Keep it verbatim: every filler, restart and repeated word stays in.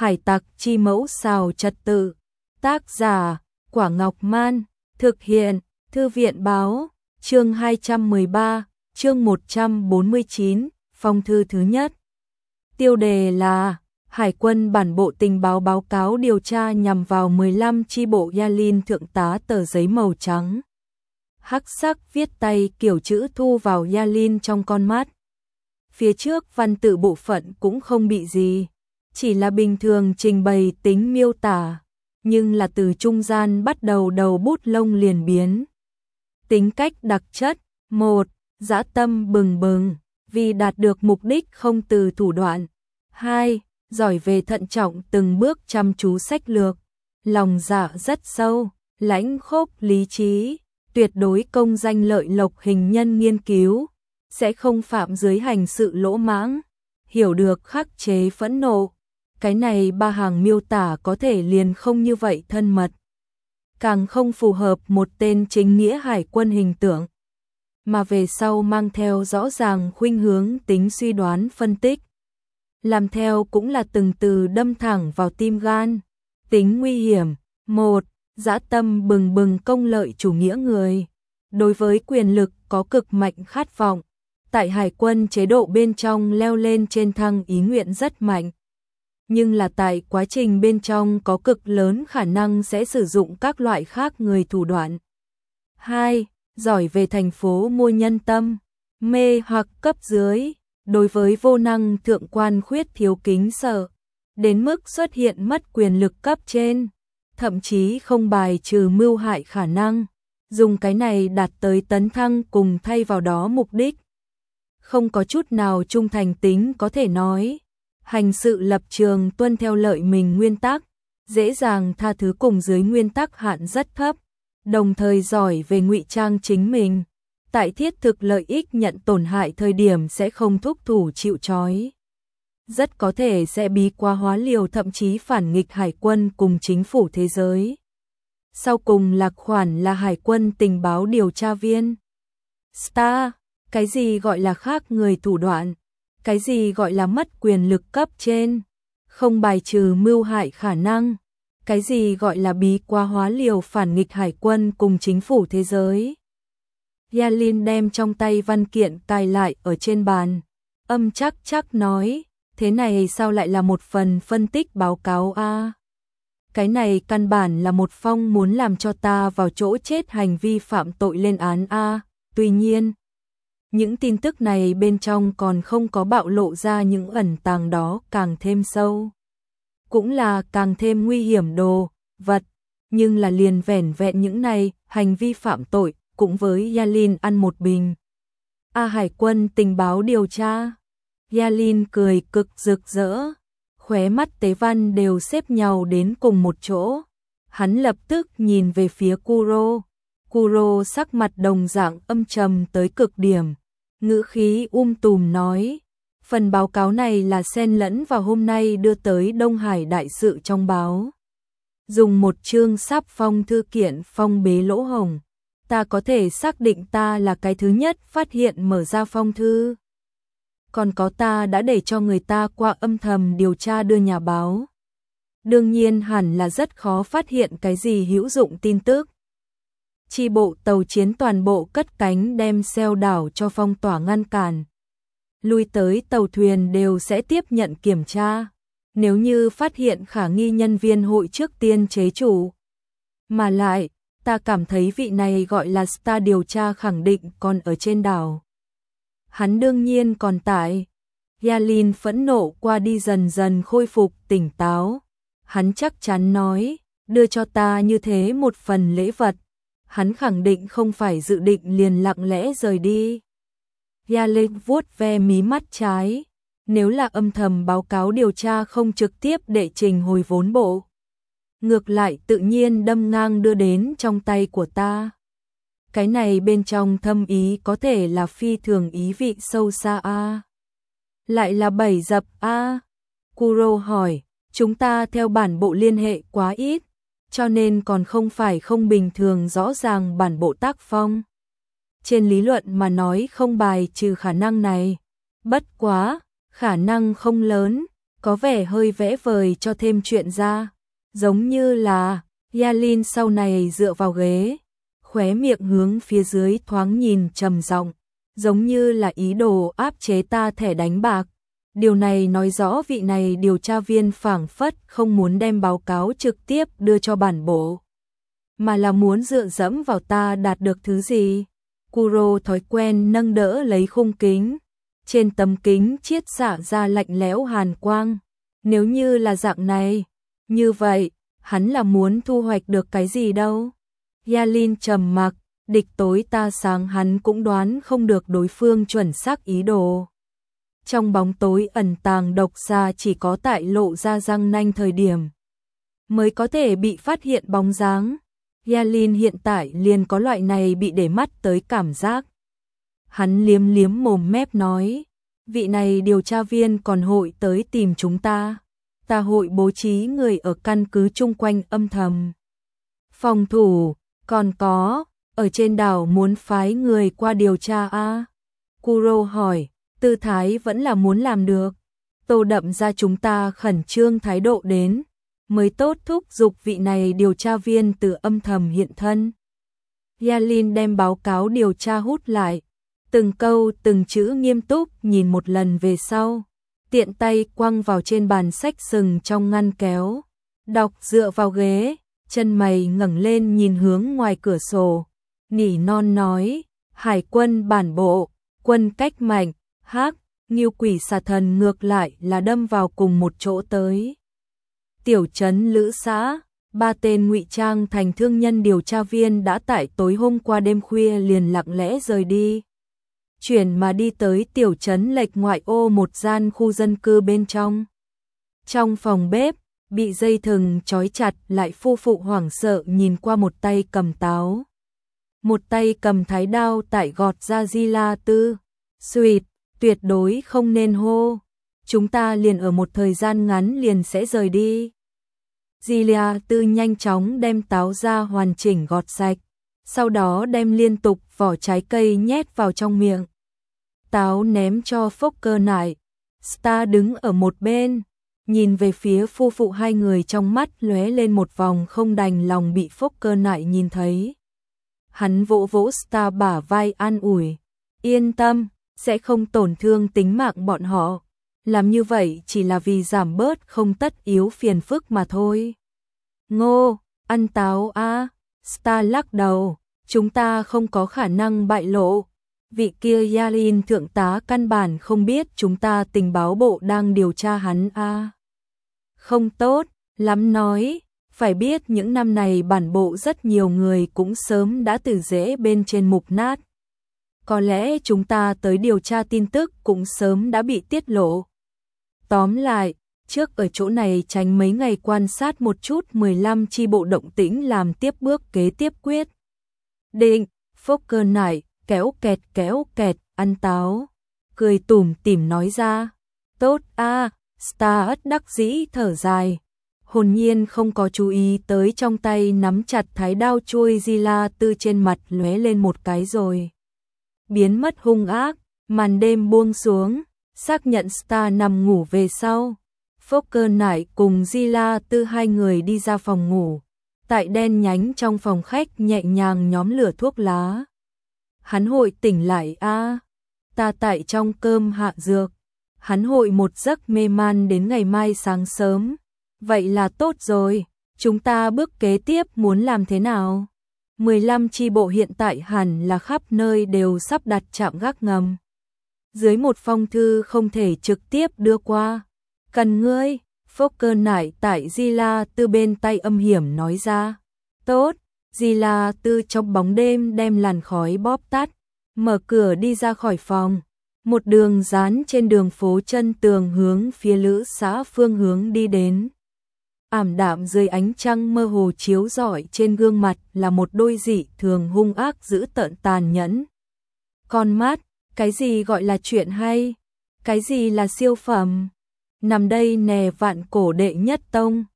Hải tặc chi mẫu xào trật tự. Tác giả, Quả Ngọc Man. Thực hiện, Thư viện báo. Chương hai trăm mười ba, chương một trăm bốn mươi chín, phong thư thứ nhất. Tiêu đề là Hải quân bản bộ tình báo báo cáo điều tra nhằm vào mười lăm chi bộ Yalin. Thượng tá tờ giấy màu trắng hắc sắc viết tay kiểu chữ thu vào Yalin trong con mắt. Phía trước văn tự bộ phận cũng không bị gì, chỉ là bình thường trình bày tính miêu tả, nhưng là từ trung gian bắt đầu đầu bút lông liền biến. Tính cách đặc chất: một. Dã tâm bừng bừng, vì đạt được mục đích không từ thủ đoạn. Hai. Giỏi về thận trọng từng bước, chăm chú sách lược, lòng dạ rất sâu, lãnh khốc lý trí, tuyệt đối công danh lợi lộc hình nhân nghiên cứu, sẽ không phạm dưới hành sự lỗ mãng, hiểu được khắc chế phẫn nộ. Cái này ba hàng miêu tả có thể liền không như vậy thân mật, càng không phù hợp một tên chính nghĩa hải quân hình tượng, mà về sau mang theo rõ ràng khuynh hướng tính suy đoán phân tích. Làm theo cũng là từng từ đâm thẳng vào tim gan. Tính nguy hiểm: một. Dã tâm bừng bừng, công lợi chủ nghĩa người, đối với quyền lực có cực mạnh khát vọng. Tại hải quân chế độ bên trong leo lên trên thăng ý nguyện rất mạnh, nhưng là tại quá trình bên trong có cực lớn khả năng sẽ sử dụng các loại khác người thủ đoạn. Hai. Giỏi về thành phố mua nhân tâm, mê hoặc cấp dưới, đối với vô năng thượng quan khuyết thiếu kính sợ, đến mức xuất hiện mất quyền lực cấp trên, thậm chí không bài trừ mưu hại khả năng, dùng cái này đạt tới tấn thăng cùng thay vào đó mục đích. Không có chút nào trung thành tính có thể nói, hành sự lập trường tuân theo lợi mình nguyên tắc, dễ dàng tha thứ cùng dưới nguyên tắc hạn rất thấp, đồng thời giỏi về ngụy trang chính mình, tại thiết thực lợi ích nhận tổn hại thời điểm sẽ không thúc thủ chịu trói, rất có thể sẽ bí quá hóa liều, thậm chí phản nghịch hải quân cùng chính phủ thế giới. Sau cùng lạc khoản là hải quân tình báo điều tra viên. Star, cái gì gọi là khác người thủ đoạn, cái gì gọi là mất quyền lực cấp trên, không bài trừ mưu hại khả năng, cái gì gọi là bí quá hóa liều, phản nghịch hải quân cùng chính phủ thế giới. Yalin đem trong tay văn kiện cài lại ở trên bàn, âm chắc chắc nói, thế này sao lại là một phần phân tích báo cáo a? À? Cái này căn bản là một phong muốn làm cho ta vào chỗ chết hành vi phạm tội lên án a. À? Tuy nhiên, những tin tức này bên trong còn không có bạo lộ ra những ẩn tàng đó càng thêm sâu, cũng là càng thêm nguy hiểm đồ vật, nhưng là liền vẻn vẹn những này hành vi phạm tội cũng với Yalin ăn một bình. A à, hải quân tình báo điều tra. Yalin cười cực rực rỡ, khóe mắt tế văn đều xếp nhau đến cùng một chỗ. Hắn lập tức nhìn về phía Kuro. Kuro sắc mặt đồng dạng âm trầm tới cực điểm, ngữ khí um tùm nói, phần báo cáo này là xen lẫn vào hôm nay đưa tới Đông Hải đại sự trong báo, dùng một chương sáp phong thư kiện phong bế lỗ hổng. Ta có thể xác định ta là cái thứ nhất phát hiện mở ra phong thư. Còn có ta đã để cho người ta qua âm thầm điều tra đưa nhà báo. Đương nhiên hẳn là rất khó phát hiện cái gì hữu dụng tin tức. Chi bộ tàu chiến toàn bộ cất cánh đem xeo đảo cho phong tỏa ngăn cản. Lui tới tàu thuyền đều sẽ tiếp nhận kiểm tra. Nếu như phát hiện khả nghi nhân viên hội trước tiên chế chủ. Mà lại, ta cảm thấy vị này gọi là Star điều tra khẳng định còn ở trên đảo. Hắn đương nhiên còn tại. Yalin phẫn nộ qua đi dần dần khôi phục tỉnh táo. Hắn chắc chắn nói, đưa cho ta như thế một phần lễ vật. Hắn khẳng định không phải dự định liền lặng lẽ rời đi. Yalin vuốt ve mí mắt trái. Nếu là âm thầm báo cáo điều tra không trực tiếp đệ trình hồi vốn bộ, ngược lại tự nhiên đâm ngang đưa đến trong tay của ta. Cái này bên trong thâm ý có thể là phi thường ý vị sâu xa a. À? Lại là bảy dập a. À? Kuro hỏi, chúng ta theo bản bộ liên hệ quá ít, cho nên còn không phải không bình thường rõ ràng bản bộ tác phong. Trên lý luận mà nói không bài trừ khả năng này, bất quá, khả năng không lớn, có vẻ hơi vẽ vời cho thêm chuyện ra, giống như là Yalin sau này dựa vào ghế, khóe miệng hướng phía dưới thoáng nhìn trầm giọng, giống như là ý đồ áp chế ta thẻ đánh bạc. Điều này nói rõ vị này điều tra viên phảng phất không muốn đem báo cáo trực tiếp đưa cho bản bộ, mà là muốn dựa dẫm vào ta đạt được thứ gì. Kuro thói quen nâng đỡ lấy khung kính, trên tấm kính chiết xạ ra lạnh lẽo hàn quang. Nếu như là dạng này, như vậy, hắn là muốn thu hoạch được cái gì đâu? Yalin trầm mặc, địch tối ta sáng hắn cũng đoán không được đối phương chuẩn xác ý đồ. Trong bóng tối ẩn tàng độc xa chỉ có tại lộ ra răng nanh thời điểm mới có thể bị phát hiện bóng dáng. Yalin hiện tại liền có loại này bị để mắt tới cảm giác. Hắn liếm liếm mồm mép nói, vị này điều tra viên còn hội tới tìm chúng ta. Ta hội bố trí người ở căn cứ chung quanh âm thầm phòng thủ, còn có, ở trên đảo muốn phái người qua điều tra a? Kuro hỏi, tư thái vẫn là muốn làm được. Tô đậm ra chúng ta khẩn trương thái độ đến, mới tốt thúc giục vị này điều tra viên từ âm thầm hiện thân. Yalin đem báo cáo điều tra hút lại, từng câu từng chữ nghiêm túc nhìn một lần về sau, tiện tay quăng vào trên bàn sách sừng trong ngăn kéo, đọc dựa vào ghế, chân mày ngẩng lên nhìn hướng ngoài cửa sổ, nỉ non nói, hải quân bản bộ, quân cách mạnh, hắc, Ngưu quỷ xà thần ngược lại là đâm vào cùng một chỗ tới. Tiểu trấn Lữ xã, ba tên ngụy trang thành thương nhân điều tra viên đã tại tối hôm qua đêm khuya liền lặng lẽ rời đi. Chuyển mà đi tới tiểu trấn lệch ngoại ô một gian khu dân cư bên trong. Trong phòng bếp, bị dây thừng trói chặt lại phu phụ hoảng sợ nhìn qua một tay cầm táo. Một tay cầm thái đao tại gọt ra Di La Tư. Xuyệt, tuyệt đối không nên hô. Chúng ta liền ở một thời gian ngắn liền sẽ rời đi. Di La Tư nhanh chóng đem táo ra hoàn chỉnh gọt sạch. Sau đó đem liên tục vỏ trái cây nhét vào trong miệng. Táo ném cho Fokker nại. Star đứng ở một bên, nhìn về phía phu phụ hai người trong mắt lóe lên một vòng không đành lòng bị Fokker nại nhìn thấy. Hắn vỗ vỗ Star bả vai an ủi. Yên tâm, sẽ không tổn thương tính mạng bọn họ. Làm như vậy chỉ là vì giảm bớt không tất yếu phiền phức mà thôi. Ngô, ăn táo a. Star lắc đầu, chúng ta không có khả năng bại lộ. Vị kia Yalin thượng tá căn bản không biết chúng ta tình báo bộ đang điều tra hắn a. Không tốt, lắm nói, phải biết những năm này bản bộ rất nhiều người cũng sớm đã từ rễ bên trên mục nát. Có lẽ chúng ta tới điều tra tin tức cũng sớm đã bị tiết lộ. Tóm lại, trước ở chỗ này tránh mấy ngày quan sát một chút mười lăm chi bộ động tĩnh làm tiếp bước kế tiếp quyết. Định, Fokker nại, kéo kẹt kéo kẹt, ăn táo. Cười tủm tỉm nói ra. Tốt a. Star ất đắc dĩ thở dài. Hồn nhiên không có chú ý tới trong tay nắm chặt thái đao chuôi Di La Tư trên mặt lóe lên một cái rồi biến mất hung ác. Màn đêm buông xuống, xác nhận Star nằm ngủ về sau. Fokker nại cùng Di La Tư hai người đi ra phòng ngủ. Tại đen nhánh trong phòng khách nhẹ nhàng nhóm lửa thuốc lá. Hắn hội tỉnh lại a. À, ta tại trong cơm hạ dược. Hắn hội một giấc mê man đến ngày mai sáng sớm. Vậy là tốt rồi, chúng ta bước kế tiếp muốn làm thế nào? mười lăm chi bộ hiện tại hẳn là khắp nơi đều sắp đặt trạm gác ngầm. Dưới một phong thư không thể trực tiếp đưa qua. Cần ngươi, Fokker nại tại Di La Tư bên tay âm hiểm nói ra. Tốt, Di La Tư trong bóng đêm đem làn khói bóp tắt, mở cửa đi ra khỏi phòng. Một đường dán trên đường phố chân tường hướng phía Lữ xã phương hướng đi đến. Ảm đạm dưới ánh trăng mơ hồ chiếu rọi trên gương mặt là một đôi dị thường hung ác dữ tợn tàn nhẫn. Con mắt, cái gì gọi là chuyện hay? Cái gì là siêu phẩm? Nằm đây nè vạn cổ đệ nhất tông,